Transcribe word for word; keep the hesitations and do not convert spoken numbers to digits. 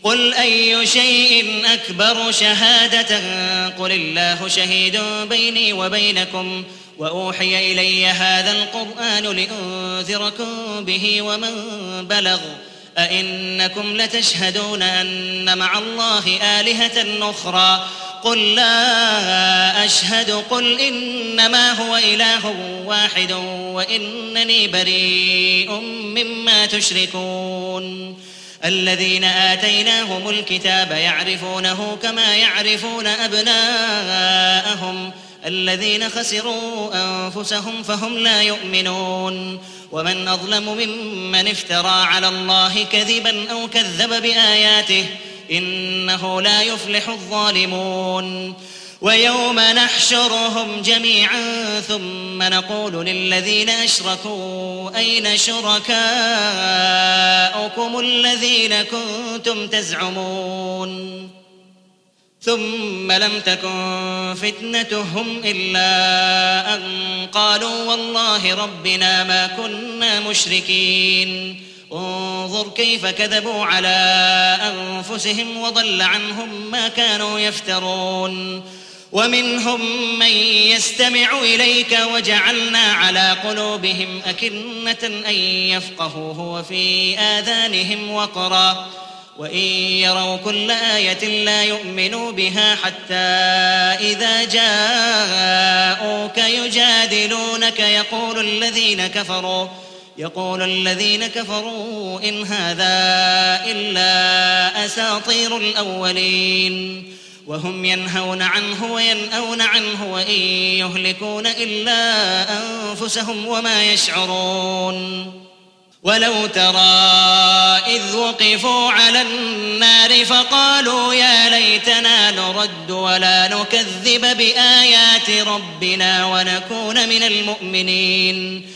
قل أي شيء أكبر شهادة قل الله شهيد بيني وبينكم وأوحي إلي هذا القرآن لأنذركم به ومن بلغ أئنكم لتشهدون أن مع الله آلهة أخرى قل لا أشهد قل إنما هو إله واحد وإنني بريء مما تشركون الذين آتيناهم الكتاب يعرفونه كما يعرفون أبناءهم الذين خسروا أنفسهم فهم لا يؤمنون ومن أظلم ممن افترى على الله كذبا أو كذب بآياته إنه لا يفلح الظالمون ويوم نحشرهم جميعا ثم نقول للذين أشركوا أين شركاؤكم الذين كنتم تزعمون ثم لم تكن فتنتهم إلا أن قالوا والله ربنا ما كنا مشركين انظر كيف كذبوا على أنفسهم وضل عنهم ما كانوا يفترون ومنهم من يستمع إليك وجعلنا على قلوبهم أكنة أن يفقهوه وفي آذانهم وقرا وإن يروا كل آية لا يؤمنوا بها حتى إذا جاءوك يجادلونك يقول الذين كفروا يقول الذين كفروا إن هذا إلا أساطير الأولين وهم ينهون عنه وينأون عنه وإن يهلكون إلا أنفسهم وما يشعرون ولو ترى إذ وقفوا على النار فقالوا يا ليتنا نرد ولا نكذب بآيات ربنا ونكون من المؤمنين